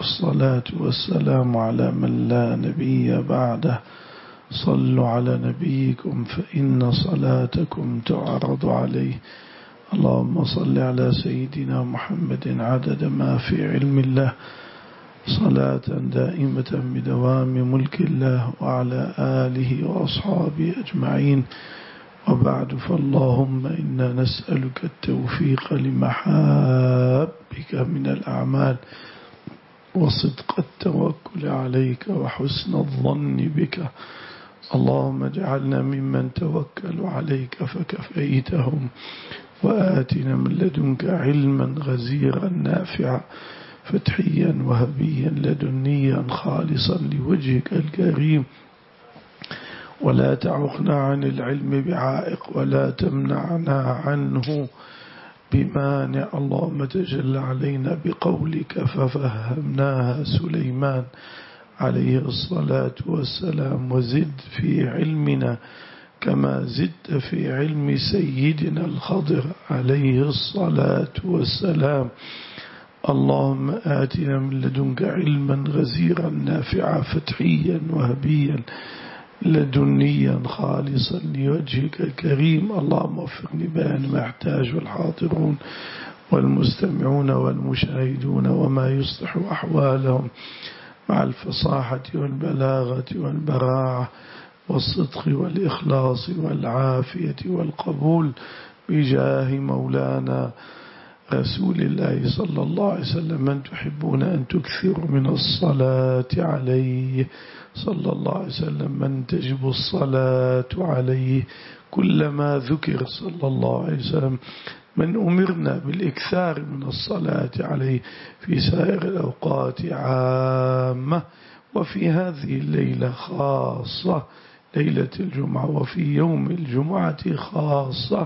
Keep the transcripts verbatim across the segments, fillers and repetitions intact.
والصلاة والسلام على من لا نبي بعده. صلوا على نبيكم فإن صلاتكم تعرض عليه. اللهم صل على سيدنا محمد عدد ما في علم الله، صلاة دائمة بدوام ملك الله، وعلى آله وأصحابه أجمعين. وبعد، فاللهم إنا نسألك التوفيق لمحابك من الأعمال، وصدق التوكل عليك، وحسن الظن بك. اللهم اجعلنا ممن توكلوا عليك فكفيتهم، وآتنا من لدنك علما غزيرا نافعا فتحيا وهبيا لدنيا خالصا لوجهك الكريم، ولا تعقنا عن العلم بعائق، ولا تمنعنا عنه بمانع. اللهم تجل علينا بقولك ففهمناها سليمان عليه الصلاة والسلام، وزد في علمنا كما زدت في علم سيدنا الخضر عليه الصلاة والسلام. اللهم آتنا من لدنك علما غزيرا نافعا فتحيا وهبيا لدنيا خالصا لوجهك الكريم. اللهم وفقني بيان ما يحتاج الحاضرون والمستمعون والمشاهدون، وما يصلح أحوالهم مع الفصاحة والبلاغة والبراعة والصدق والإخلاص والعافية والقبول، بجاه مولانا رسول الله صلى الله عليه وسلم، من تحبون أن تكثروا من الصلاة عليه صلى الله عليه وسلم، من تجب الصلاة عليه كلما ذكر صلى الله عليه وسلم، من أمرنا بالإكثار من الصلاة عليه في سائر الأوقات عامة، وفي هذه الليلة خاصة، ليلة الجمعة، وفي يوم الجمعة خاصة.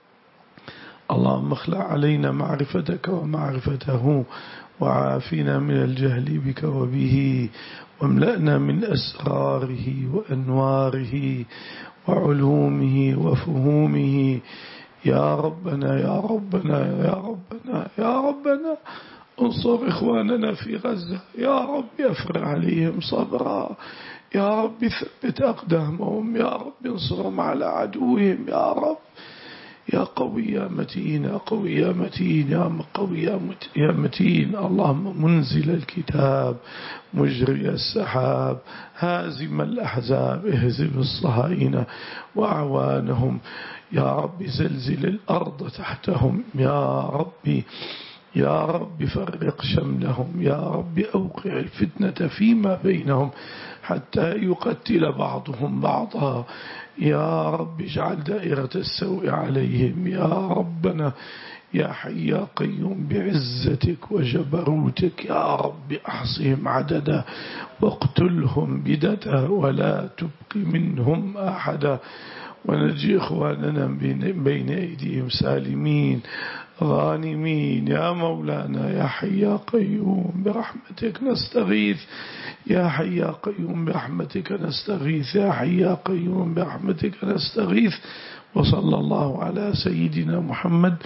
اللهم اخلع علينا معرفتك ومعرفته، وعافنا من الجهل بك وبه، واملأنا من أسراره وأنواره وعلومه وفهومه يا ربنا يا ربنا يا ربنا يا ربنا. انصر إخواننا في غزة يا رب، افرغ عليهم صبرا يا رب، ثبت أقدامهم يا رب، انصرهم على عدوهم يا رب، يا قوي يا متين يا قوي يا متين يا قوي يا متين. اللهم منزل الكتاب، مجري السحاب، هازم الأحزاب، اهزم الصهاينة وأعوانهم يا رب، زلزل الأرض تحتهم يا ربي يا رب، فرق شملهم يا رب، أوقع الفتنة فيما بينهم حتى يقتل بعضهم بعضا يا رب، اجعل دائرة السوء عليهم يا ربنا يا حي يا قيوم، بعزتك وجبروتك يا رب، أحصهم عددا واقتلهم بددا، ولا تبق منهم أحدا، ونجي إخواننا بين أيديهم سالمين غانمين يا مولانا يا حي يا قيوم، برحمتك نستغيث يا حي يا قيوم، برحمتك نستغيث يا حي يا قيوم، برحمتك نستغيث. وصلى الله على سيدنا محمد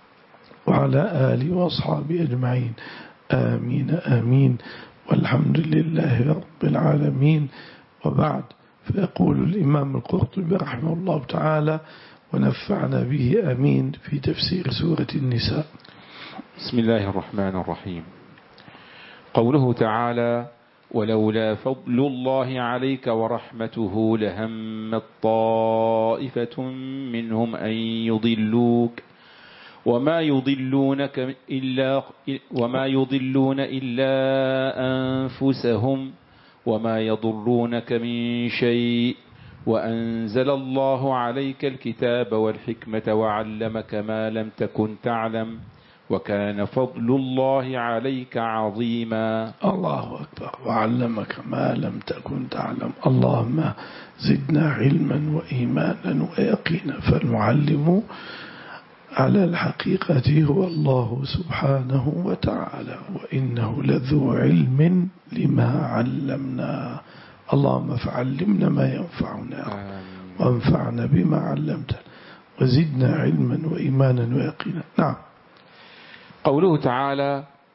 وعلى آله وأصحابه أجمعين. آمين آمين، والحمد لله رب العالمين. وبعد، فيقول الإمام القرطبي رحمه الله تعالى ونفعنا به آمين في تفسير سورة النساء. بسم الله الرحمن الرحيم. قوله تعالى: ولولا فضل الله عليك ورحمته لهمت طائفة منهم أن يضلوك وما يضلونك إلا وما يضلون إلا أنفسهم وما يضرونك من شيء وأنزل الله عليك الكتاب والحكمة وعلمك ما لم تكن تعلم وكان فضل الله عليك عظيما. الله أكبر. وعلمك ما لم تكن تعلم. اللهم زدنا علما وإيمانا ويقينا. فالمعلم على الحقيقة هو الله سبحانه وتعالى، وإنه لذو علم لما علمنا. اللهم فعلمنا ما ينفعنا وانفعنا بما علمتنا وزدنا علما وإيمانا ويقينا. نعم. قوله تعالى: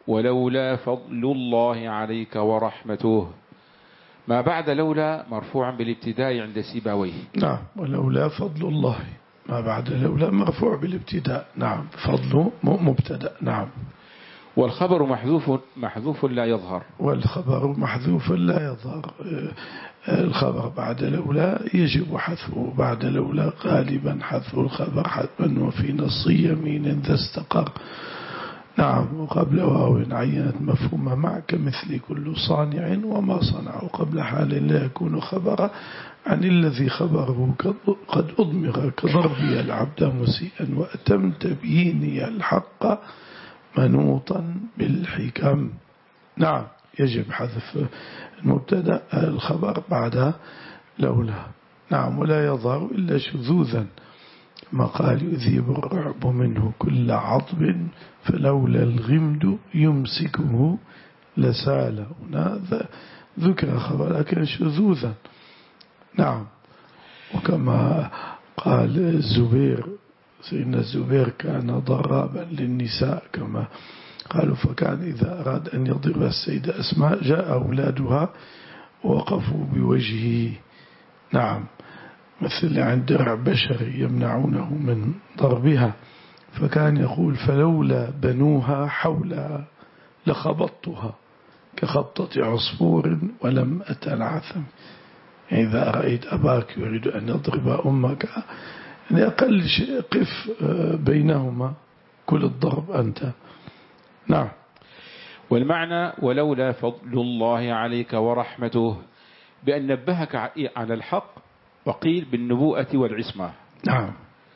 ولولا فضل الله عليك ورحمته. ما بعد لولا مرفوع بالابتداء عند سيبويه. نعم. ولولا فضل الله، ما بعد لولا مرفوع بالابتداء. نعم. فضل مبتدأ. نعم. والخبر محذوف محذوف لا يظهر. والخبر محذوف لا يظهر. الخبر بعد لولا يجب حذفه، بعد لولا غالبا حذف الخبر حتما وفي نص يمين ذا استقر. نعم. وقبل واو عينت مفهوم مع كمثل كل صانع وما صنع، قبل حال لا يكون خبرا عن الذي خبره قد أضمر كضربي العبد مسيئا وأتم تبييني الحق منوطا بالحكم. نعم. يجب حذف المبتدأ الخبر بعد لولا. نعم. ولا يظهر إلا شذوذا، ما قال يذيب الرعب منه كل عضب فلولا الغمد يمسكه لسال. هنا ذكر خبر لكن شذوذا. نعم. وكما قال الزبير، سيدنا الزبير كان ضرابا للنساء كما قالوا، فكان إذا أراد أن يضرب السيدة أسماء جاء أولادها ووقفوا بوجهه. نعم. مثل عند درع بشري يمنعونه من ضربها، فكان يقول فلولا بنوها حولها لخبطتها كخبطة عصفور ولم أتنعثم. إذا رأيت أباك يريد أن يضرب أمك يعني أقل شيء قف بينهما كل الضرب أنت. نعم. والمعنى ولولا فضل الله عليك ورحمته بأن نبهك على الحق، وقيل بالنبوءة والعصمة. نعم.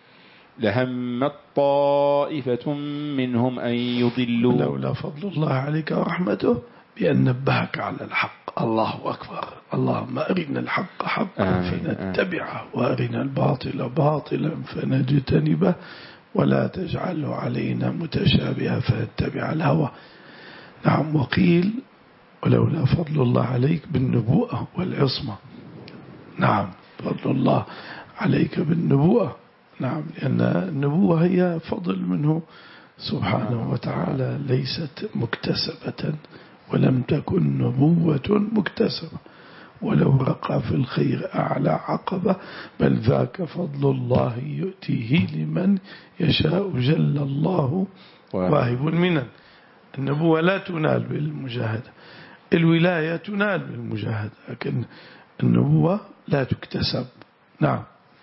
لهمت طائفة منهم أن يضلوا. لولا فضل الله عليك ورحمته بأن نبهك على الحق. الله أكبر. اللهم أرنا الحق حقا فنتبعه وأرنا الباطل باطلا فنجتنبه ولا تجعله علينا متشابها فنتبع الهوى. نعم. وقيل ولولا فضل الله عليك بالنبوءة والعصمة. نعم. فضل الله عليك بالنبوءة. نعم. لأن النبوة هي فضل منه سبحانه وتعالى، ليست مكتسبة، ولم تكن نبوة مكتسبة، ولو رقى في الخير أعلى عقبة، بل ذاك فضل الله يؤتيه لمن يشاء جل الله واهب المنن. النبوة لا تنال بالمجاهدة، الولاية تنال بالمجاهدة، لكن النبوة لا تكتسب. نعم.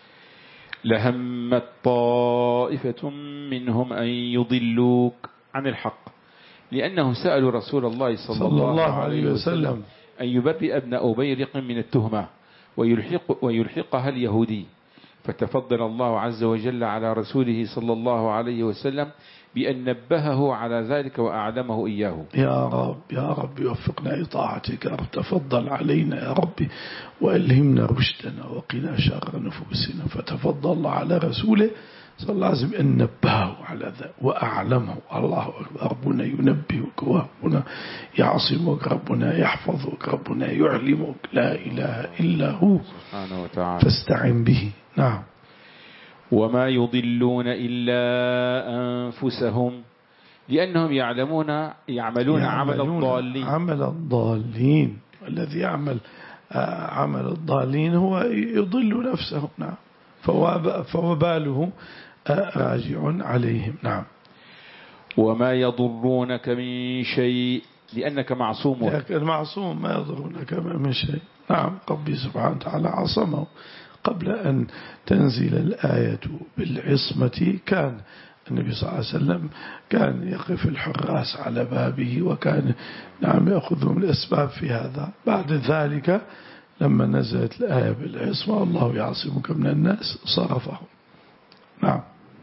لهمت طائفة منهم أن يضلوك عن الحق، لأنه سألوا رسول الله صلى, صلى الله, الله عليه وسلم أن يبرئ ابن أبيرق من التهمة ويلحق ويلحقها اليهودي، فتفضل الله عز وجل على رسوله صلى الله عليه وسلم بأن نبهه على ذلك وأعلمه إياه. يا رب يا رب وفقنا لطاعتك يا رب، تفضل علينا يا رب وألهمنا رشدنا وقنا شر نفوسنا. فتفضل الله على رسوله صلى الله عليه وسلم أن نبهه على ذلك وأعلمه. الله أكبر. ربنا ينبهك وربنا يعصمك، ربنا يحفظك، ربنا يعلمك، لا إله إلا هو سبحانه وتعالى، فاستعن به. نعم. وما يضلون إلا أنفسهم لأنهم يعلمون يعملون عمل الضالين. عمل الضالين، الذي يعمل عمل الضالين هو يضل نفسه. نعم. فوباله راجع عليهم. نعم. وما يضرونك من شيء لأنك معصوم. لكن المعصوم ما يضرونك من شيء. نعم. ربي سبحانه وتعالى عصمه قبل أن تنزل الآية بالعصمة. كان النبي صلى الله عليه وسلم كان يقف الحراس على بابه، وكان نعم يأخذهم الأسباب في هذا. بعد ذلك لما نزلت الآية بالعصمة والله يعصمك من الناس صرفهم. نعم.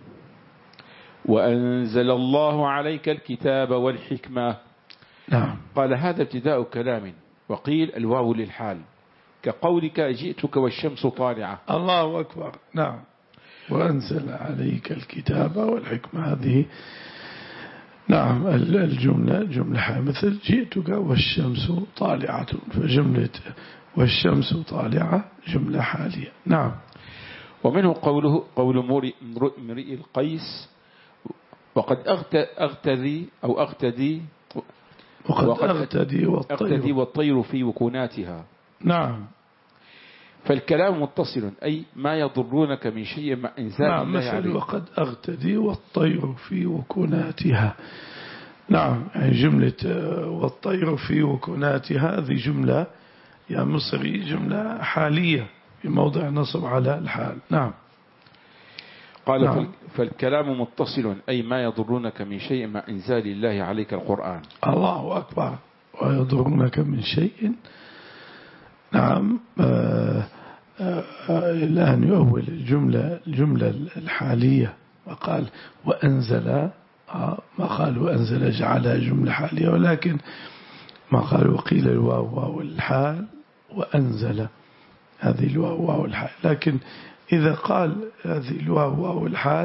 وأنزل الله عليك الكتاب والحكمة. نعم. قال هذا ابتداء كلام، وقيل الواو للحال، كقولك جئتك والشمس طالعة. الله أكبر. نعم. وأنزل عليك الكتاب والحكمة، هذه نعم الجملة جملة مثل جئتك والشمس طالعة، فجملة والشمس طالعة جملة حالية. نعم. ومنه قوله قول امرئ القيس وقد أغتذي أو أغتدي وقد, وقد أغتدي والطير, أغتدي والطير في وكناتها. نعم. فالكلام متصل أي ما يضرونك من شيء مع إنزال نعم الله مثل عليه. وقد أغتدي والطير في وكناتها. نعم يعني جملة والطير في وكناتها هذه جملة يا مصري جملة حالية في موضع نصب على الحال. نعم. قال نعم. فالكلام متصل أي ما يضرونك من شيء مع إنزال الله عليك القرآن. الله أكبر. ويضرونك من شيء. نعم. آه آه آه الآن يؤول الجملة الجملة الحالية وقال وأنزل آه ما قال وأنزل جعلها جملة حالية ولكن ما قال وقيل الواو واو الحال وأنزل هذه الواو واو الحال. لكن إذا قال هذه الواو واو الحال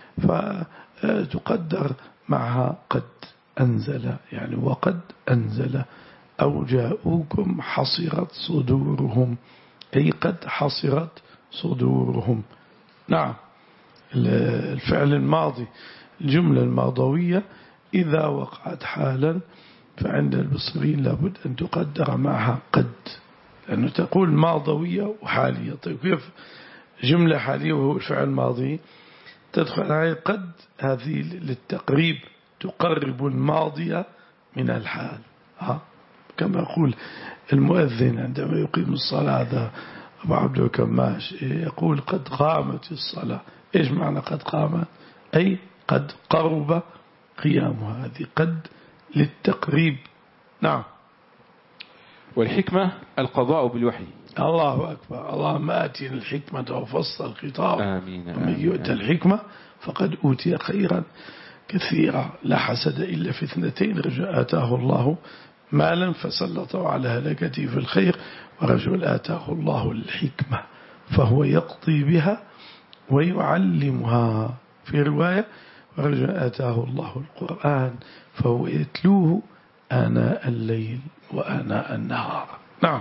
فتقدر معها قد أنزل يعني وقد أنزل أو جاءوكم حصرت صدورهم أي قد حصرت صدورهم. نعم. الفعل الماضي الجملة الماضوية إذا وقعت حالا فعند البصريين لابد أن تقدر معها قد لأنه تقول ماضوية وحالية. طيب كيف جملة حالية وهو الفعل الماضي تدخل عليه قد هذه للتقريب تقرب الماضية من الحال. ها كما يقول المؤذن عندما يقيم الصلاة هذا أبو عبد الكماش يقول قد قامت الصلاة. إيش معنى قد قامت؟ أي قد قرب قيامها. هذه قد للتقريب. نعم. والحكمة القضاء بالوحي. الله أكبر. اللهم آتنا الحكمة وفصل الخطاب. آمين. ومن يؤتى الحكمة فقد أوتي خيرا كثيرا لا حسد إلا في اثنتين رجل آتاه الله مالا فسلطه على هلكته في الخير ورجل آتاه الله الحكمة فهو يقضي بها ويعلمها. في رواية ورجل آتاه الله القرآن فهو يتلوه آناء الليل وآناء النهار. نعم.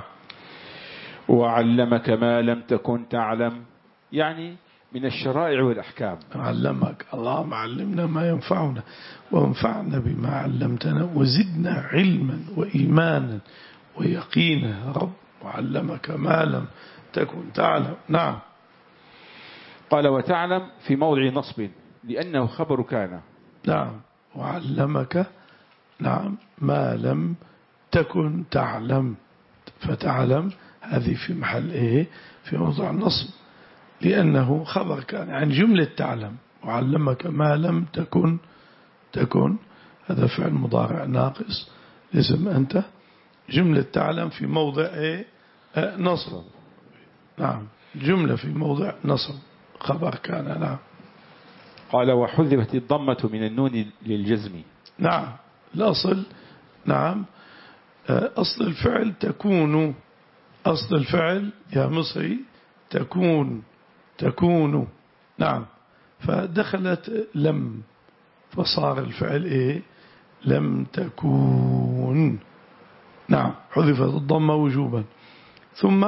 وعلمك ما لم تكن تعلم يعني من الشرائع والأحكام. علمك. اللهم علمنا ما ينفعنا وانفعنا بما علمتنا وزدنا علما وإيمانا ويقينا يا رب. وعلمك ما لم تكن تعلم. نعم. قال وتعلم في موضع نصب لأنه خبر كان. نعم. وعلمك نعم ما لم تكن تعلم فتعلم هذه في محل إيه في موضع النصب لأنه خبر كان عن جملة تعلم. وعلمك ما لم تكن تكن هذا فعل مضارع ناقص اسم أنت جملة تعلم في موضع إيه نصب. نعم. جملة في موضع نصب خبر كان. نعم. قال وحذفت الضمة من النون للجزم. نعم. الأصل نعم أصل الفعل تكون. أصل الفعل يا مصري تكون تكون. نعم. فدخلت لم فصار الفعل إيه لم تكون. نعم. حذفت الضمة وجوبا ثم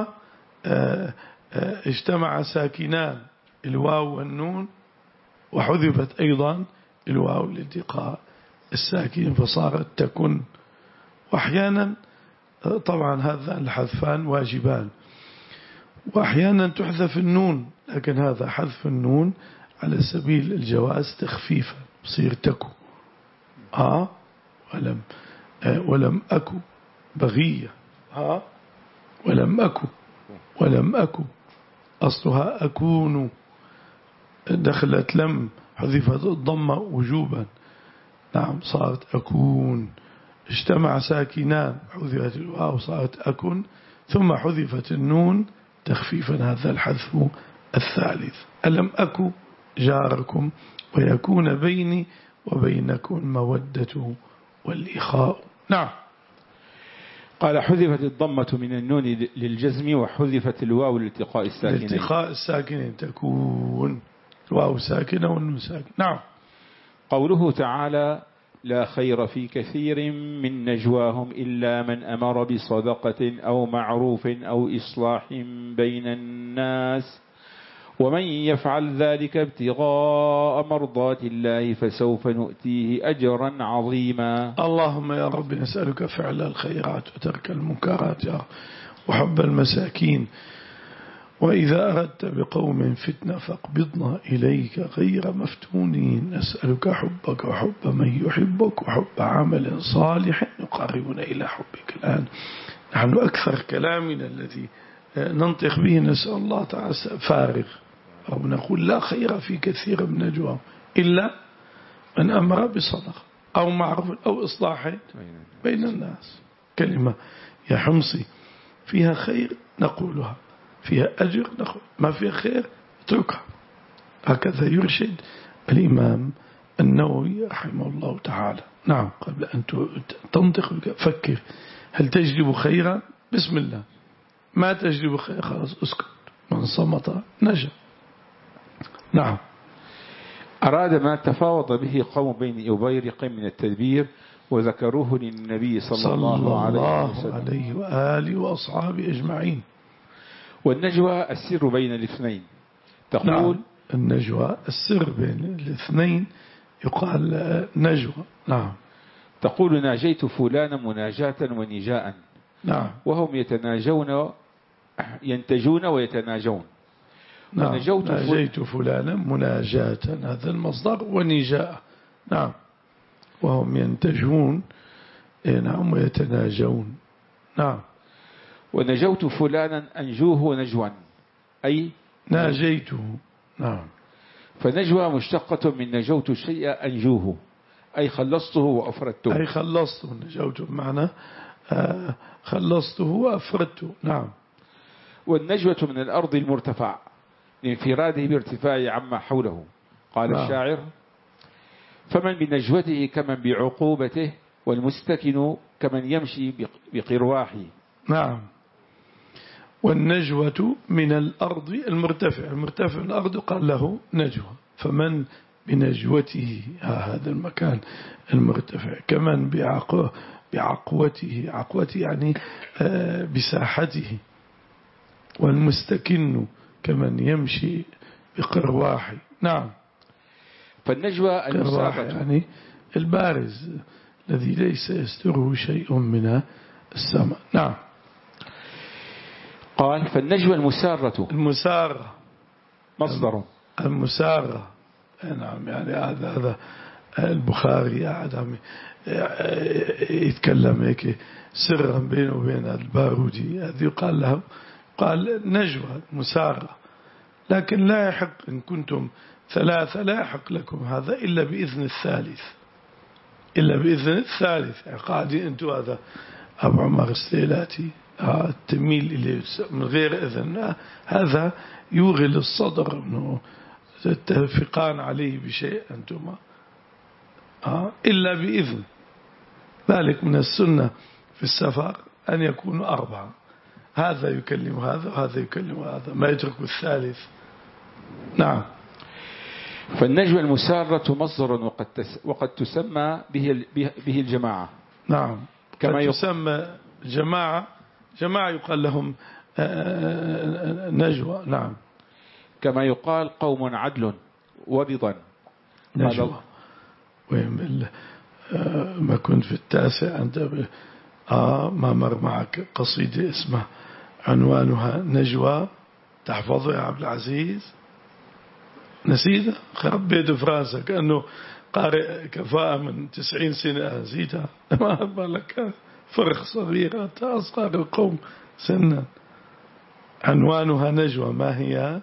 اجتمع ساكنان الواو والنون وحذفت أيضا الواو لالتقاء الساكن فصارت تكن. وأحيانا طبعا هذا الحذفان واجبان وأحيانا تحذف النون لكن هذا حذف النون على سبيل الجواز تخفيفا يصير تكو. آه ولم آه ولم أكو بغية. آه ولم أكو ولم أكو أصلها أكون. دخلت لم حذفت الضمة وجوبا. نعم صارت أكون. اجتمع ساكنان حذفت الواو صارت أكن ثم حذفت النون تخفيفا هذا الحذف الثالث. ألم أكو جاركم ويكون بيني وبينكم مودة والإخاء. نعم. قال حذفت الضمة من النون للجزم وحذفت الواو لالتقاء الساكنين. لالتقاء الساكنين تكون واو ساكنة والنون ساكنة. نعم. قوله تعالى لا خير في كثير من نجواهم إلا من أمر بصدقة أو معروف أو إصلاح بين الناس ومن يفعل ذلك ابتغاء مرضات الله فسوف نؤتيه أجرا عظيما. اللهم يا رب نسألك فعل الخيرات وترك المنكرات يا رب وحب المساكين، وإذا أردت بقوم فتنة فاقبضنا إليك غير مفتونين. نسألك حبك وحب من يحبك وحب عمل صالح يقربنا إلى حبك. الآن نحن أكثر كلامنا الذي ننطق به نسأل الله تعالى فارغ، أو نقول لا خير في كثير من نجواهم إلا من أمر بصدقة أو معروف أو إصلاح بين الناس. كلمة يا حمصي فيها خير نقولها، فيها أجر نقول، ما فيها خير اتركها. هكذا يرشد الإمام النووي رحمه الله تعالى. نعم، قبل أن تنطق فكر، هل تجلب خيرا؟ بسم الله. ما تجلب خير خلاص اسكت، من صمت نجا. نعم. أراد ما تفاوض به قوم بين أبيرق من التدبير وذكروه للنبي صلى, صلى الله عليه وسلم عليه وآله وأصحابه أجمعين. والنجوى السر بين الاثنين. تقول نعم. النجوى السر بين الاثنين يقال نجوى. نعم. تقول ناجيت فلانا مناجاة ونجاء. نعم. وهم يتناجون ينتجون ويتناجون. نعم. ناجيت فلانا مناجاة، هذا المصدر، ونجاء. نعم. وهم ينتجون نعم ويتناجون. نعم. ونجوت فلانا أنجوه نجوا، أي ناجيته. نعم. فنجوى مشتقة من نجوت الشيء أنجوه، أي خلصته وأفردته. أي خلصته، نجوته بمعنى آه خلصته وأفردته. نعم. والنجوة من الأرض المرتفع لانفراده بارتفاع عما حوله. قال نعم. الشاعر: فمن بنجوته كمن بعقوبته، والمستكن كمن يمشي بقرواحه. نعم. والنجوة من الأرض المرتفع، المرتفع من الأرض قال له نجوة. فمن بنجوته هذا المكان المرتفع، كمن بعقوة بعقوته، عقوته يعني بساحته. والمستكن كمن يمشي بقرواحه. نعم. فالنجوى المساقة يعني البارز الذي ليس يستره شيء من السماء. نعم. قال: فالنجوى المسارة، المسارة مصدر المسارة. نعم. يعني هذا هذا البخاري قاعد يتكلم هيك سرا بينه وبين البارودي، هذه يقال له قال نجوى مسارة. لكن لا يحق إن كنتم ثلاثة، لا يحق لكم هذا إلا بإذن الثالث، إلا بإذن الثالث. قاعدين أنتم هذا أبو عمر السيلاتي التميل إليه من غير إذن، هذا يوغل الصدر أنه تتفقان عليه بشيء أنتما إلا بإذن. ذلك من السنة في السفر أن يكونوا أربعة، هذا يكلم هذا وهذا يكلم هذا، ما يترك الثالث. نعم. فالنجوى المسارة مصدر وقد, تس وقد تسمى به, به الجماعة. نعم. كما يسمى جماعة، جماعة يقال لهم نجوى. نعم. كما يقال قوم عدل ورضا نجوى. وين ما كنت في التاسع أنت آه ما مر معك قصيدة اسمها عنوانها نجوى، تحفظها يا عبد العزيز؟ نسيتها؟ خرب بيت فرنسا كأنه قارئ كفاءة من تسعين سنة نسيتها. ما بالك فرق صغير، أنت أصغر القوم سنا. عنوانها نجوى، ما هي؟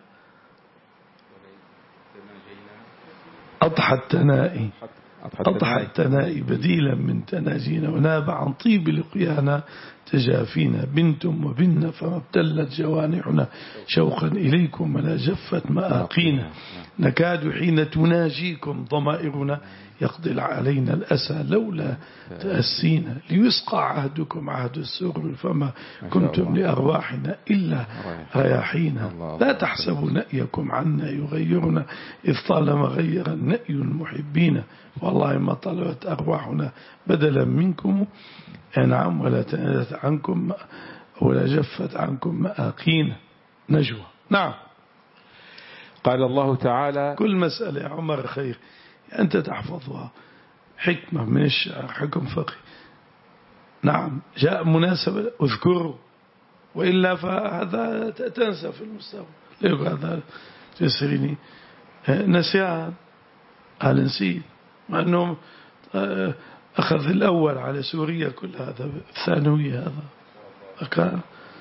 أضحى التنائي، أضحى التنائي بديلا من تناجينا، وناب عن طيب لقيانا تجافينا. بنتم وبنا فما ابتلت جوانحنا شوقا إليكم ولا جفت مآقينا. نكاد حين تناجيكم ضمائرنا يقضي علينا الأسى لولا تأسينا. ليسقى عهدكم عهد السر فما كنتم لأرواحنا إلا رياحينا. لا تحسبوا نأيكم عنا يغيرنا إذ طالما غير النأي المحبين. والله ما طلبت أرواحنا بدلا منكم نعم ولا تنادت عنكم ولا جفت عنكم مآقينا. نجوى. نعم. قال الله تعالى كل مسألة يا عمر خير أنت تحفظها، حكمة من الشعر، حكم فقهي. نعم جاء مناسبة اذكره، وإلا فهذا تنسى في المستقبل. ليقول هذا تسريني نسيان، هل نسيت مع أنه أخذ الأول على سوريا كل هذا، الثانوية هذا أكان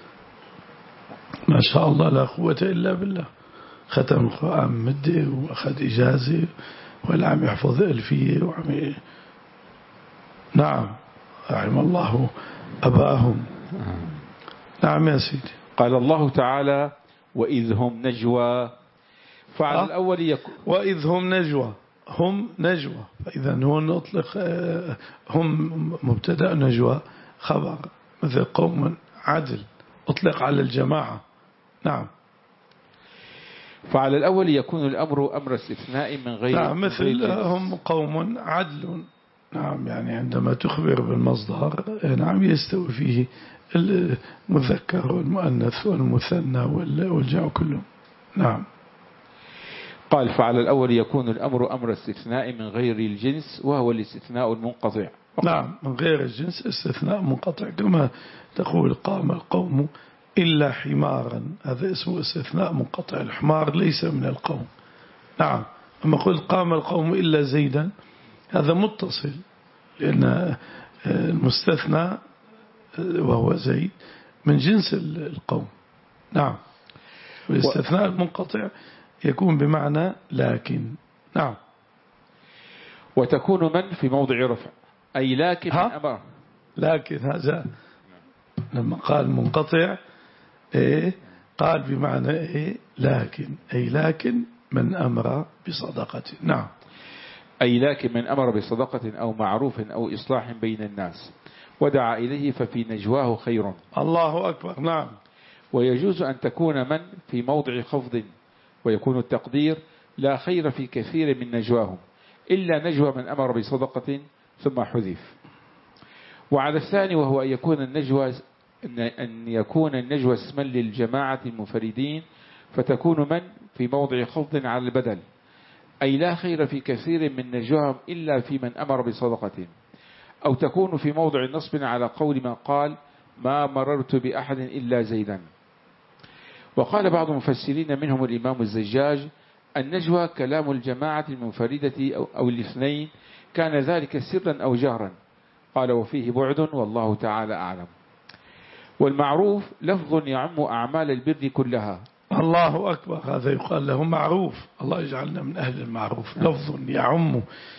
ما شاء الله لا قوة إلا بالله، ختم القرآن مده وأخذ إجازة والعم يحفظ ألفية وعم. نعم رحم الله أباهم. نعم يا سيدي. قال الله تعالى وإذ هم نجوى، فعل أه؟ الأول يكون وإذ هم نجوى، هم نجوى، فإذا هو نطلق هم مبتدأ، نجوى خبر، مثل قوم عدل أطلق على الجماعة. نعم. فعلى الأول يكون الأمر أمر استثناء من غير نعم مثل هم قوم عدل. نعم يعني عندما تخبر بالمصدر نعم يستوي فيه المذكر والمؤنث والمثنى والجمع كله. نعم. قال فعلى الأول يكون الأمر أمر استثناء من غير الجنس، وهو الاستثناء المنقطع. نعم من غير الجنس استثناء منقطع، كما تقول قام القوم إلا حمارا، هذا اسمه استثناء منقطع، الحمار ليس من القوم. نعم. أما قل قام القوم إلا زيدا هذا متصل، لأن المستثنى وهو زيد من جنس القوم. نعم. والاستثناء المنقطع يكون بمعنى لكن. نعم. وتكون من في موضع رفع، أي لكن من أمر. لكن هذا لما قال منقطع إيه قال بمعنى إيه لكن، أي لكن من أمر بصدقة. نعم. أي لكن من أمر بصدقة أو معروف أو إصلاح بين الناس ودعا إليه ففي نجواه خير. الله أكبر. نعم. ويجوز أن تكون من في موضع خفض، ويكون التقدير لا خير في كثير من نجواهم إلا نجوى من أمر بصدقة ثم حذف. وعلى الثاني وهو أن يكون النجوى أن يكون النجوى اسما للجماعة المنفردين، فتكون من في موضع خفض على البدل، أي لا خير في كثير من نجواهم إلا في من أمر بصدقة. أو تكون في موضع نصب على قول من قال ما مررت بأحد إلا زيدا. وقال بعض المفسرين منهم الإمام الزجاج النجوى كلام الجماعة المنفردة أو, أو الاثنين، كان ذلك سرا أو جهرا. قال وفيه بعد والله تعالى أعلم. والمعروف لفظ يعم أعمال البر كلها. الله أكبر. هذا يقال له معروف، الله يجعلنا من أهل المعروف. لفظ يعم،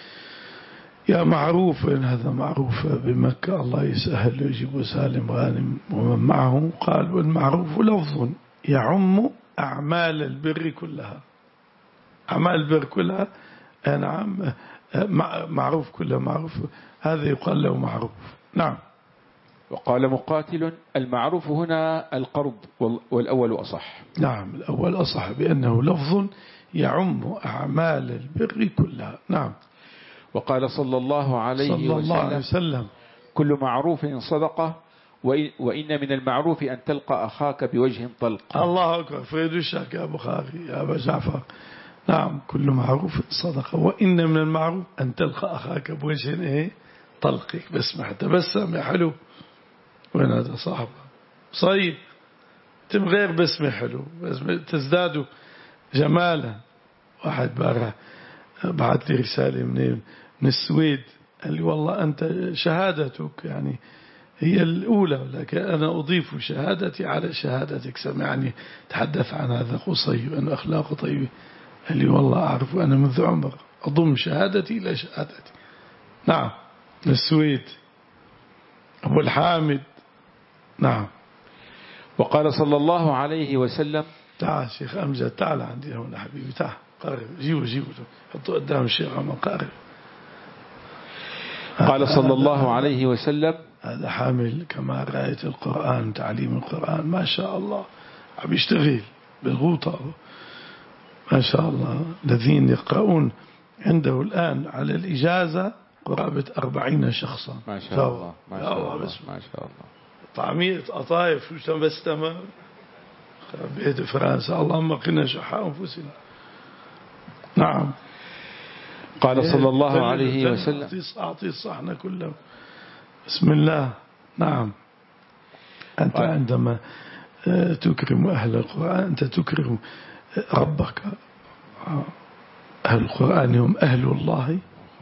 يا معروف، إن هذا معروف بمكة الله يسهل ويجيب سالم غانم ومن معه. قال والمعروف لفظ يعم أعمال البر كلها، أعمال البر كلها. نعم معروف كله معروف، هذا يقال له معروف. نعم. وقال مقاتل المعروف هنا القرض، والأول أصح. نعم الأول أصح بأنه لفظ يعم أعمال البر كلها. نعم. وقال صلى الله عليه صلى الله عليه وسلم كل معروف صدقة، وإن من المعروف أن تلقى أخاك بوجه طلق. الله أكبر. فريد الشاك يا بخاري يا أبا جعفر. نعم كل معروف صدقة، وإن من المعروف أن تلقى أخاك بوجه إيه طلق، بسمح تبسم يا حلو. وين هذا صاحب صيب تم غير بسمة حلو، تزداد جمالا. واحد بارع بعث لي رسالة من من السويد قال لي والله أنت شهادتك يعني هي الأولى، ولكن أنا أضيف شهادتي على شهادتك. سمعني تحدث عن هذا قصي وأن أخلاقه طيبة. قال لي والله أعرف أنا منذ عمر أضم شهادتي إلى شهادتي. نعم من السويد أبو الحامد. نعم. وقال صلى الله عليه وسلم تعال شيخ أمجد تعال عندي هنا حبيبي تعال قارب جيبوا جيبوا حطوا قدام الشيخ عمر قارب. قال صلى الله عليه وسلم هذا حامل كما رأية القرآن تعليم القرآن ما شاء الله، عم يشتغل بالغوطة ما شاء الله. الذين يقرؤون عنده الآن على الإجازة قرابة أربعين شخصا ما شاء الله ما شاء الله ما شاء الله. طعمية قطايف وش بستمر بيت فرنسا. اللهم قنا شح أنفسنا. نعم. قال صلى الله عليه وسلم أعطي الصحن كله. بسم الله. نعم. أنت عندما تكرم أهل القرآن أنت تكرم ربك. أهل القرآن هم أهل الله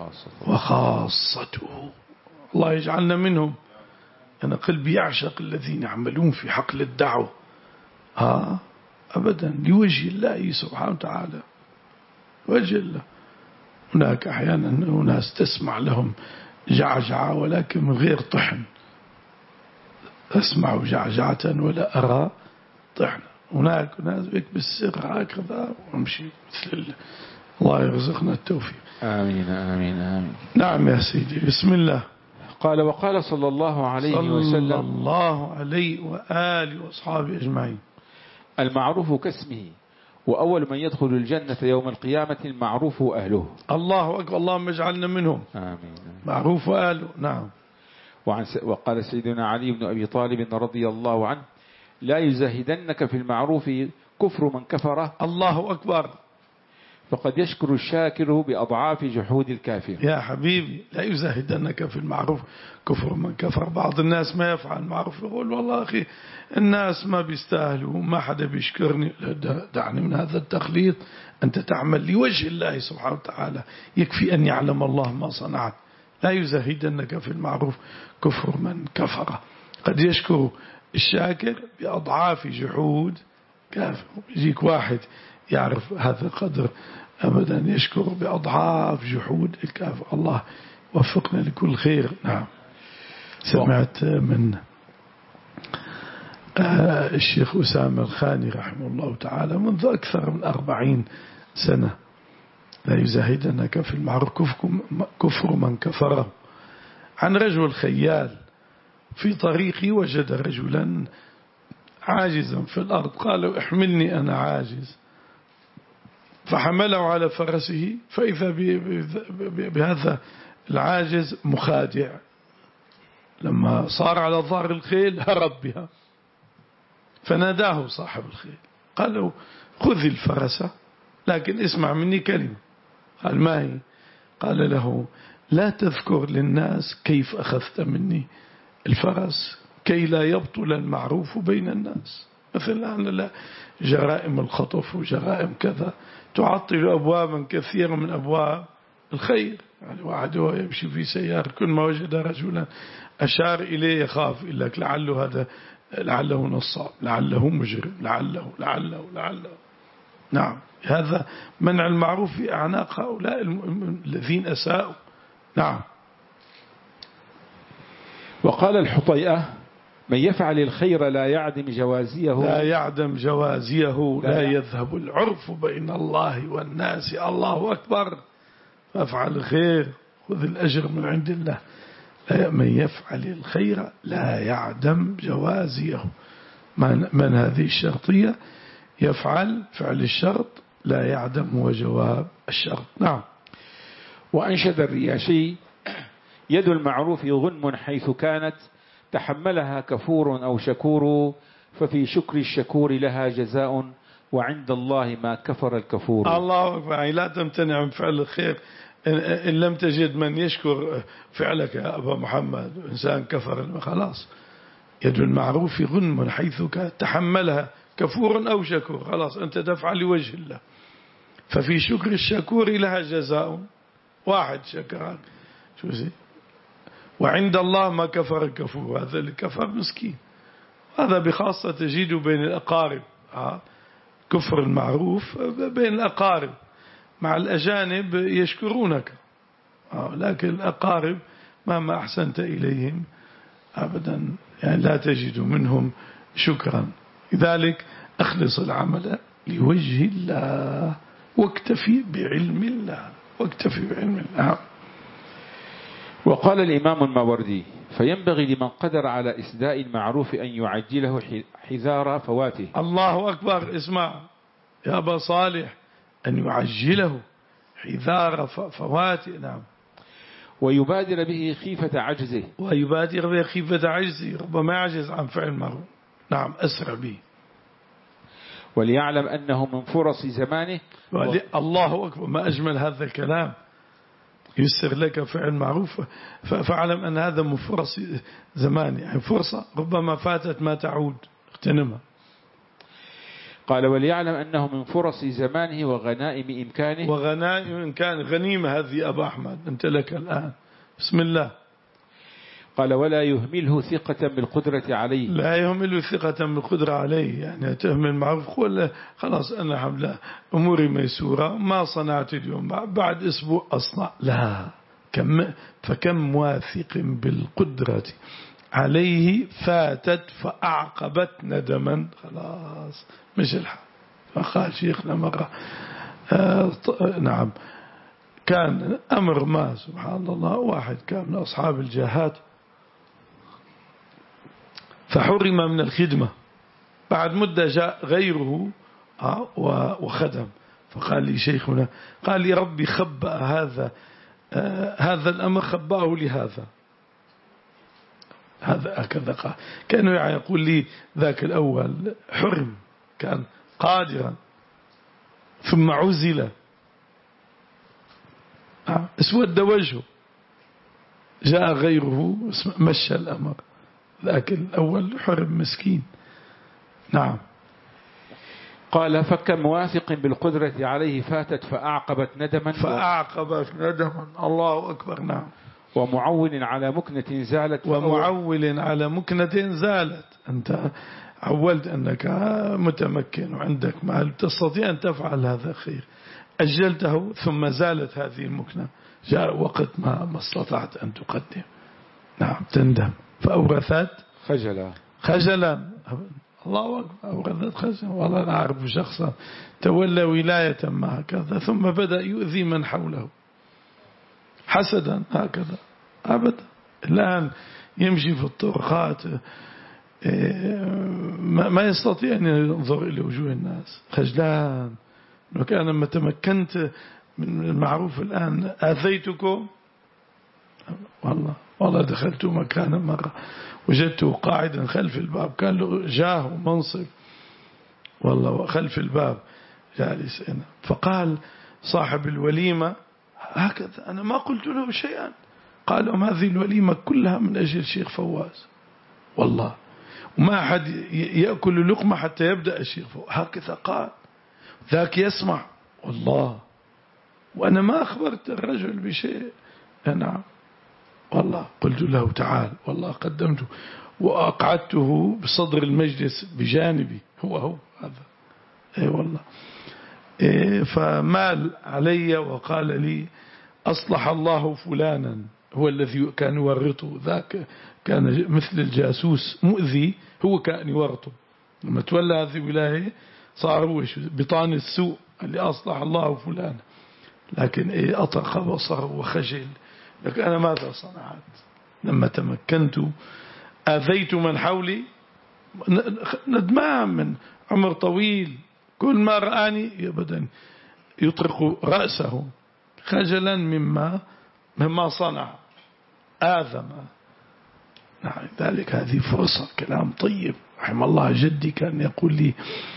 وخاصته. الله يجعلنا منهم. أنا قلبي يعشق الذين يعملون في حقل الدعوة ها أبدا لوجه الله سبحانه وتعالى. وجه الله. هناك أحيانا ناس تسمع لهم جعجعة ولكن من غير طحن. أسمع جعجعة ولا أرى طحن. هناك ناس بك بالسر هكذا وامشي مثل الله يرزقنا التوفيق. آمين آمين آمين. نعم يا سيدي. بسم الله. قال وقال صلى الله عليه صلى وسلم صلى الله عليه وآله وأصحابه أجمعين. المعروف كاسمه وأول من يدخل الجنة يوم القيامة المعروف وأهله. الله أكبر. اللهم اجعلنا منهم. آمين. معروف وأهله. نعم. وعن وقال سيدنا علي بن أبي طالب رضي الله عنه لا يزهدنك في المعروف كفر من كفره. الله أكبر. فقد يشكر الشاكر بأضعاف جحود الكافر. يا حبيبي لا يزهدنك في المعروف كفر من كفر. بعض الناس ما يفعل المعروف يقول والله أخي الناس ما بيستاهلوا ما حدا بيشكرني. دعني من هذا التخليط. أنت تعمل لوجه الله سبحانه وتعالى يكفي أن يعلم الله ما صنعت. لا يزهدنك في المعروف كفر من كفر. قد يشكر الشاكر بأضعاف جحود كافر. يجيك واحد يعرف هذا القدر أبدا يشكر بأضعاف جحود الكافر. الله وفقنا لكل خير. نعم. سمعت من الشيخ أسامة الخاني رحمه الله تعالى منذ أكثر من أربعين سنة لا يزهدنك في المعروف كفر من كفره. عن رجل خيال في طريقي وجد رجلا عاجزا في الأرض قال احملني أنا عاجز فحمله على فرسه فإذا بهذا العاجز مخادع. لما صار على ظهر الخيل هرب بها فناداه صاحب الخيل قال له خذ الفرس لكن اسمع مني كلمة. قال ما هي؟ قال له لا تذكر للناس كيف أخذت مني الفرس كي لا يبطل المعروف بين الناس. مثلا لا جرائم الخطف وجرائم كذا تعطل أبوابا كثيرة من أبواب الخير. يعني واحد هو يمشي في سيارة كل ما وجد رجلا أشار إليه يخاف يقول لك لعله هذا لعله نصاب لعله مجرم لعله لعله لعله. نعم. هذا منع المعروف في أعناق هؤلاء الذين أساءوا. نعم. وقال الحطيئة من يفعل الخير لا يعدم جوازيه لا يعدم جوازيه لا, لا يذهب العرف بين الله والناس. الله أكبر. فافعل الخير خذ الأجر من عند الله. من يفعل الخير لا يعدم جوازيه. من, من هذه الشرطية يفعل فعل الشرط لا يعدم هو جواب الشرط. نعم. وأنشد الرياشي يد المعروف غنم حيث كانت تحملها كفور أو شكور ففي شكر الشكور لها جزاء وعند الله ما كفر الكفور. الله أكبر. لا تمتنع من فعل الخير إن لم تجد من يشكر فعلك يا أبا محمد. إنسان كفر خلاص. يد المعروف غنم حيث كانت تحملها كفور أو شكور. خلاص أنت تفعل لوجه الله. ففي شكر الشكور لها جزاء. واحد شكران شو زي وعند الله ما كفر الكفور. هذا اللي كفر مسكين. هذا بخاصة تجده بين الأقارب. كفر المعروف بين الأقارب. مع الأجانب يشكرونك لكن الأقارب مهما أحسنت إليهم أبدا يعني لا تجد منهم شكرا. لذلك أخلص العمل لوجه الله واكتفي بعلم الله واكتفي بعلم الله. وقال الإمام الماوردي فينبغي لمن قدر على إسداء المعروف أن يعجله حذار فواته. الله أكبر. اسمع يا أبا صالح أن يعجله حذار فواته. نعم. ويبادر به خيفة عجزه ويبادر به خيفة عجزه. ربما يعجز عن فعل المعروف. نعم. أسرع به. وليعلم أنه من فرص زمانه. الله أكبر، ما أجمل هذا الكلام. يسر لك فعل معروف فاعلم أن هذا من فرص زمان، يعني فرصة ربما فاتت ما تعود، اغتنمها. قال وليعلم أنه من فرص زمانه وغنائم إمكانه. وغنائم إمكانه، غنيمة هذه أبا أحمد أنت لك الآن. بسم الله. قال ولا يهمله ثقة بالقدرة عليه. لا يهمله ثقة بالقدرة عليه، يعني تهمل معروف قول خلاص أنا حمله أموري ميسورة، ما صنعت اليوم بعد أسبوع أصنع. لا، كم فكم واثق بالقدرة عليه فاتت فأعقبت ندما. خلاص مش الحال. فقال شيخنا مرة آه نعم كان أمر ما سبحان الله، واحد كان من أصحاب الجهات فحرم من الخدمة، بعد مدة جاء غيره وخدم، فقال لي شيخنا قال لي ربي خبأ هذا آه هذا الأمر خبأه لهذا، هذا هكذا قال. كانوا يعني يقول لي ذاك الأول حرم كان قادرا ثم عزل اسود وجهه، جاء غيره مشى الأمر، ذاك الأول حرم مسكين. نعم. قال فكم واثق بالقدرة عليه فاتت فأعقبت ندما. فأعقبت ندما، الله أكبر. نعم. ومعول على مكنة زالت. ومعول على مكنة زالت، أنت عولت أنك متمكن وعندك مال تستطيع أن تفعل هذا خير، أجلته ثم زالت هذه المكنة، جاء وقت ما ما استطعت أن تقدم. نعم تندم. فأورثت خجلا. خجلا، الله أكبر. أورثت خجلا. والله أنا أعرف شخصا تولى ولاية ما هكذا ثم بدأ يؤذي من حوله حسدا هكذا أبدا. الآن يمشي في الطرقات ما يستطيع أن ينظر إلى وجوه الناس، خجلان. وكان لما تمكنت من المعروف الآن آذيتكم. والله والله دخلت مكانا مرة وجدته قاعدا خلف الباب، كان له جاه ومنصب والله خلف الباب جالس هنا. فقال صاحب الوليمة هكذا، أنا ما قلت له شيئا، قال أم هذه الوليمة كلها من أجل الشيخ فواز والله، وما أحد يأكل لقمة حتى يبدأ الشيخ فواز، هكذا قال. ذاك يسمع والله، وأنا ما أخبرت الرجل بشيء. نعم والله قلت له تعال، والله قدمته وأقعدته بصدر المجلس بجانبي، هو هو هذا اي والله. إيه فمال علي وقال لي أصلح الله فلانا، هو الذي كان يورطه، ذاك كان مثل الجاسوس مؤذي، هو كان يورطه. لما تولى هذه الولاية صار هو بطان السوء اللي أصلح الله فلانا، لكن إيه أطرق بصره وخجل. لكن أنا ماذا صنعت لما تمكنت؟ آذيت من حولي، ندمان من عمر طويل، كل ما رآني أبدا يطرق رأسه خجلا مما مما صنع آثم. نعم ذلك هذه فرصة. كلام طيب. رحم الله جدي كان يقول لي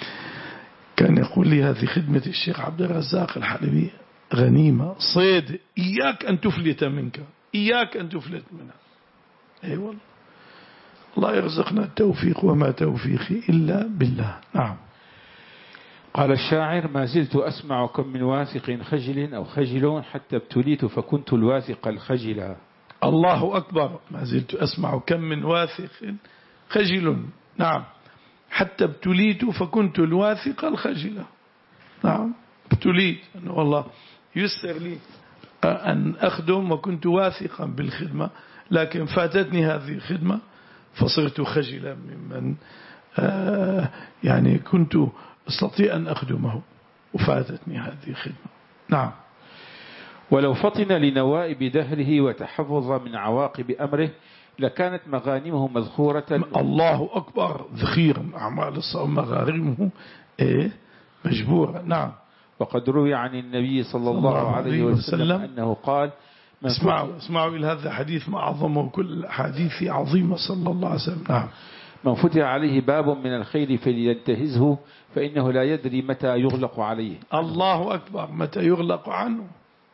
كان يقول لي هذه خدمة الشيخ عبد الرزاق الحلبي غنيمة صيد، إياك أن تفلت منك، إياك أن تفلت منها. أي والله. الله يرزقنا التوفيق، وما توفيقي إلا بالله. نعم. قال الشاعر ما زلت أسمع كم من واثق خجل أو خجل حتى ابتليت فكنت الواثق الخجل. الله أكبر. ما زلت أسمع كم من واثق خجل، نعم، حتى ابتليت فكنت الواثق الخجل. نعم ابتليت أنه والله يسر لي أن أخدم وكنت واثقا بالخدمة، لكن فاتتني هذه الخدمة فصرت خجلا ممن آه يعني كنت أستطيع أن أخدمه وفاتتني هذه الخدمة. نعم. ولو فطن لنوائب دهره وتحفظ من عواقب أمره لكانت مغانمه مذخورة. الله أكبر. ذخيرا أعمال الصوم مغانمه إيه مجبورة. نعم. وقد روي عن النبي صلى الله عليه وسلم أنه قال اسمعوا اسمعوا إلى هذا الحديث ما أعظمه كل الأحاديث عظيمة صلى الله عليه وسلم. نعم. من فتح عليه باب من الخير فلينتهزه فإنه لا يدري متى يغلق عليه. الله أكبر، متى يغلق عنه.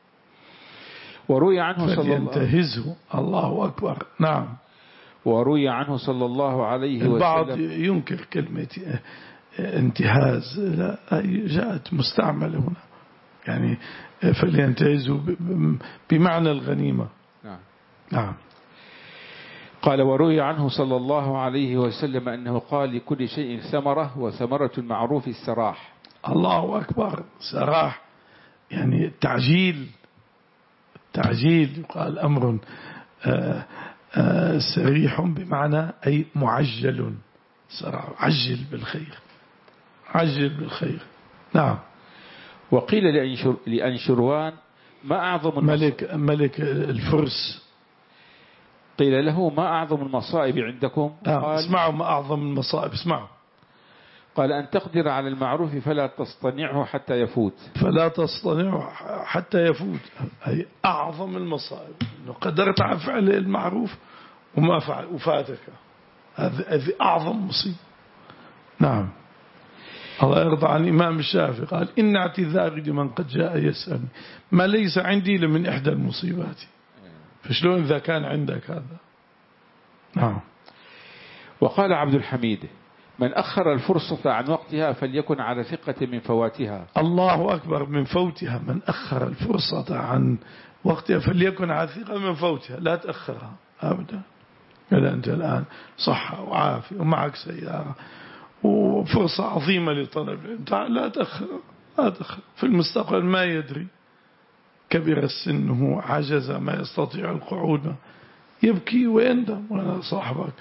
وروي عنه صلى الله فلينتهزه. الله أكبر. نعم. وروي عنه صلى الله عليه وسلم. البعض ينكر كلمة انتهاز، لا، جاءت مستعملة هنا، يعني فلينتهزه بمعنى الغنيمة. نعم. نعم. قال وروي عنه صلى الله عليه وسلم أنه قال لكل شيء ثمرة وثمرة المعروف السراح. الله أكبر. سراح يعني التعجيل. التعجيل يقال أمر آآ آآ سريح بمعنى أي معجل. سراح عجل بالخير، عجل بالخير. نعم. وقيل لأنشر لأنشروان ما أعظم ملك, ملك الفرس، قيل له ما أعظم المصائب عندكم؟ قال اسمعوا ما أعظم المصائب، اسمعوا. قال أن تقدر على المعروف فلا تصطنعه حتى يفوت. فلا تصطنعه حتى يفوت، أي أعظم المصائب أنه قدرت على فعل المعروف وما فعل وفاتك، هذه أعظم مصيبة. نعم. الله يرضى عن الإمام الشافعي قال إن اعتذاري لمن قد جاء يسألني ما ليس عندي لمن إحدى المصيبات. فشلون إذا كان عندك هذا؟ نعم. وقال عبد الحميد من أخر الفرصة عن وقتها فليكن على ثقة من فواتها. الله أكبر. من فوتها. من أخر الفرصة عن وقتها فليكن على ثقة من فوتها، لا تأخرها أبدا. إذا أنت الآن صحة وعافية ومعك سيارة وفرصة عظيمة لطلب العلم، لا تأخر، لا تأخر. في المستقبل ما يدري، كبر السن، عجز، ما يستطيع القعود، يبكي ويندم. وأنا صاحبك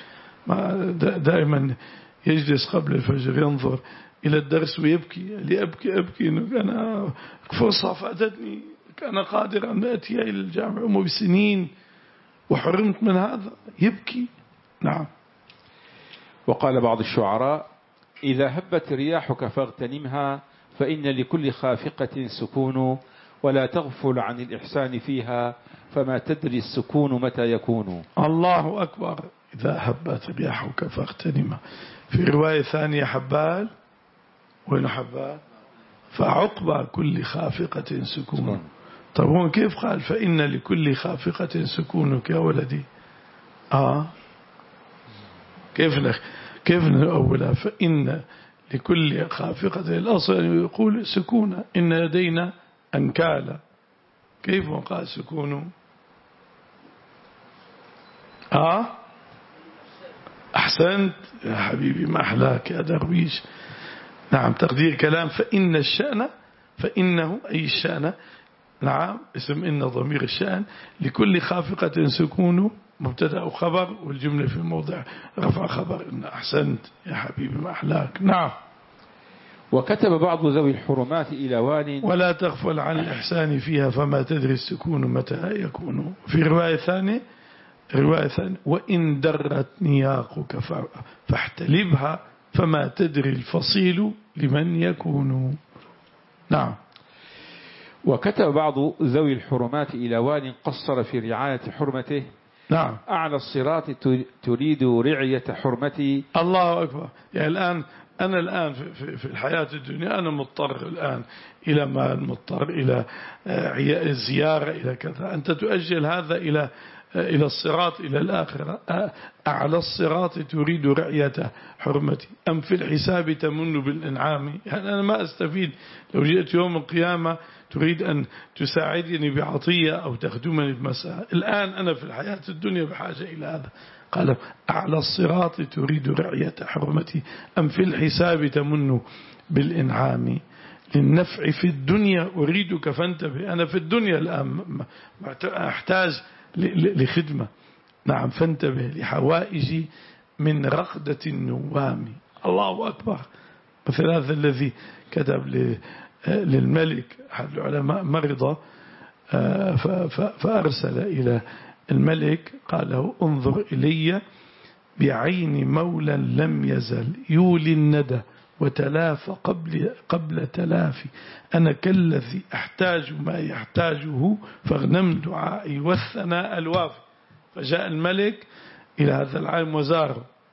دائما يجلس قبل الفجر ينظر إلى الدرس ويبكي، لأبكي أبكي إنه أنا فرصة فاتتني، كان قادر أن أتي إلى الجامعة أمه بسنين وحرمت من هذا، يبكي. نعم. وقال بعض الشعراء إذا هبت رياحك فاغتنمها فإن لكل خافقة سكون ولا تغفل عن الإحسان فيها فما تدري السكون متى يكون. الله أكبر. إذا هبت رياحك فاغتنمها. في رواية ثانية حبال، وين حبال؟ فعقبى كل خافقة سكون. طب هون كيف قال فإن لكل خافقة سكونك يا ولدي؟ آه كيف نخ كيف نأولها؟ فإن لكل خافقة، الأصل يقول سكونة، إن لدينا أنكالا. كيف قال سكونه؟ آه أحسنت يا حبيبي، ما أحلاك يا درويش. نعم. تقدير كلام فإن الشأن، فإنه أي الشأن، نعم، اسم إن ضمير الشأن، لكل خافقة سكون مبتدأ وخبر، والجملة في موضع رفع خبر. إن أحسنت يا حبيبي ما أحلاك. نعم. وكتب بعض ذوي الحرمات إلى وان ولا تغفل عن الإحسان فيها فما تدري السكون متى يكون. في رواية ثانية رواية ثانية وإن درت نياقك فاحتلبها فما تدري الفصيل لمن يكون. نعم. وكتب بعض ذوي الحرمات إلى وان قصر في رعاية حرمته. نعم. أعلى الصراط تريد رعية حرمتي. الله أكبر. يعني الآن أنا الآن في في الحياة الدنيا أنا مضطر الآن إلى مال، مضطر إلى زيارة، إلى كذا. أنت تؤجل هذا إلى إلى الصراط، إلى الآخرة. أعلى الصراط تريد رعية حرمتي أم في الحساب تمن بالإنعام. يعني أنا ما أستفيد لو جئت يوم القيامة تريد أن تساعدني بعطية أو تخدمني بمساء. الآن أنا في الحياة الدنيا بحاجة إلى هذا. قال أعلى الصراط تريد رعية حرمتي أم في الحساب تمن بالإنعام للنفع في الدنيا أريدك فانتبه. أنا في الدنيا الآن أحتاج لخدمة. نعم. فانتبه لحوائجي من رقدة النوام. الله أكبر. مثل هذا الذي كتب للملك أحد العلماء مرضى فأرسل إلى الملك قال له انظر إلي بعين مولى لم يزل يولي الندى وتلافى قبل, قبل تلافي أنا كالذي أحتاج ما يحتاجه فاغنم دعائي والثناء الوافي. فجاء الملك إلى هذا العالم وزاره.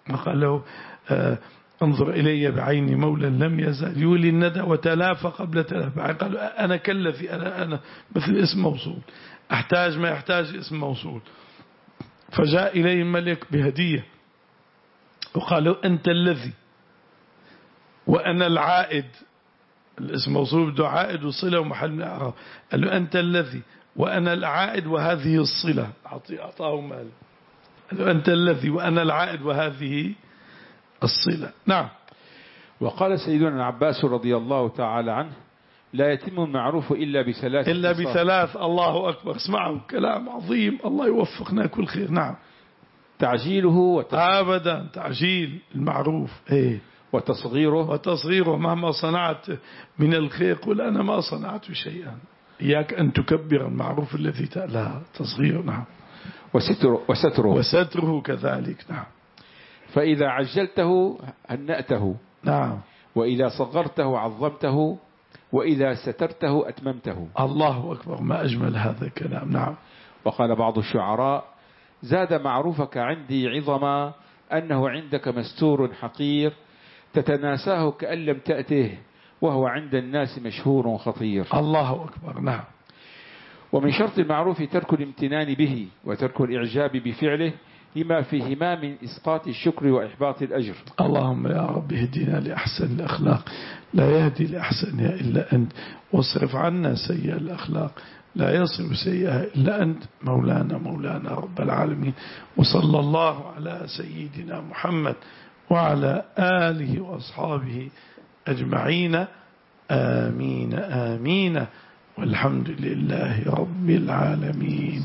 قال له آه انظر إلي بعيني مولى لم يزال يولي الندى وتلافى قبل تلافى. قال أنا كالذي أنا, أنا مثل اسم موصول، أحتاج ما يحتاج اسم موصول. فجاء إليه الملك بهدية وقال له أنت الذي وأنا العائد. الاسم موصول بده عائد وصلة ومحل من الأعراب. قال له أنت الذي وأنا العائد وهذه الصلة. أعطاه مال. قال له أنت الذي وأنا العائد وهذه الصلة. نعم. وقال سيدنا العباس رضي الله تعالى عنه لا يتم المعروف إلا بثلاث إلا بثلاث. الله أكبر. اسمعوا كلام عظيم، الله يوفقنا كل خير. نعم. تعجيله وتصغيره. أبدا تعجيل المعروف إيه وتصغيره وتصغيره. مهما صنعت من الخير قل أنا ما صنعت شيئا. إياك أن تكبر المعروف الذي لا تصغيره. نعم. وستره وستره وستره كذلك. نعم. فإذا عجلته هنأته. نعم. وإذا صغرته عظمته، وإذا سترته أتممته. الله أكبر. ما أجمل هذا الكلام. نعم. وقال بعض الشعراء زاد معروفك عندي عظما أنه عندك مستور حقير تتناساه كأن لم تأته وهو عند الناس مشهور خطير. الله أكبر. نعم. ومن شرط المعروف ترك الامتنان به وترك الإعجاب بفعله لما فيهما من إسقاط الشكر وإحباط الأجر. اللهم يا رب اهدنا لأحسن الأخلاق، لا يهدي لأحسنها إلا أنت، واصرف عنا سيئة الأخلاق، لا يصرف سيئها إلا أنت، مولانا مولانا رب العالمين. وصلى الله على سيدنا محمد وعلى آله وأصحابه أجمعين. آمين آمين. والحمد لله رب العالمين.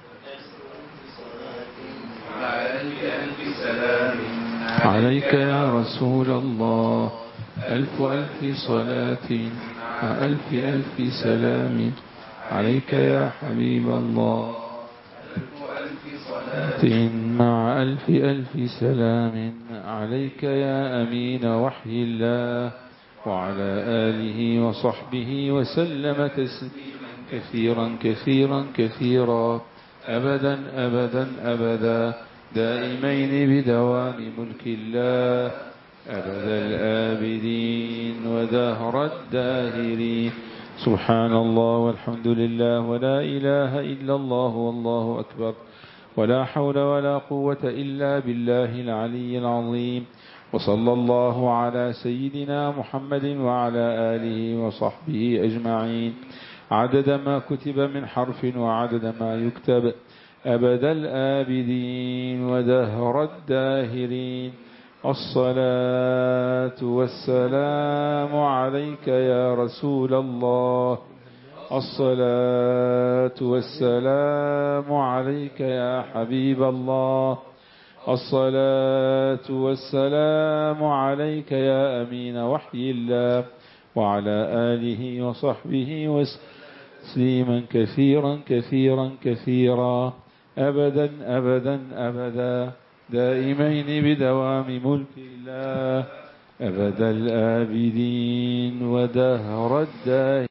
عليك يا رسول الله ألف ألف صلاة ألف ألف سلام. عليك يا حبيب الله ألف ألف صلاة مع ألف ألف سلام. عليك يا أمين وحي الله وعلى آله وصحبه وسلم تسليما كثيرا كثيرا كثيرا أبدا أبدا أبدا دائمين بدوام ملك الله أبد الآبدين ودهر الداهرين. سبحان الله والحمد لله ولا إله إلا الله والله أكبر ولا حول ولا قوة إلا بالله العلي العظيم. وصلى الله على سيدنا محمد وعلى آله وصحبه أجمعين عدد ما كتب من حرف وعدد ما يكتب أبد الآبدين ودهر الداهرين. الصلاة والسلام عليك يا رسول الله. الصلاة والسلام عليك يا حبيب الله. الصلاة والسلام عليك يا أمين وحي الله وعلى آله وصحبه وسليما كثيرا كثيرا كثيرا أبدا أبدا أبدا دائمين بدوام ملك الله أبد الآبدين ودهر الداهرين.